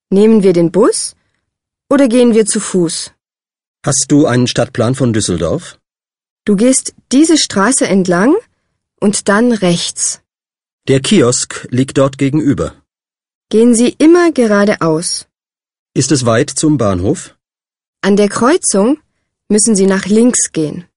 Nehmen wir den Bus oder gehen wir zu Fuß? Hast du einen Stadtplan von Düsseldorf? Du gehst diese Straße entlang und dann rechts. Der Kiosk liegt dort gegenüber. Gehen Sie immer geradeaus. Ist es weit zum Bahnhof? An der Kreuzung müssen Sie nach links gehen.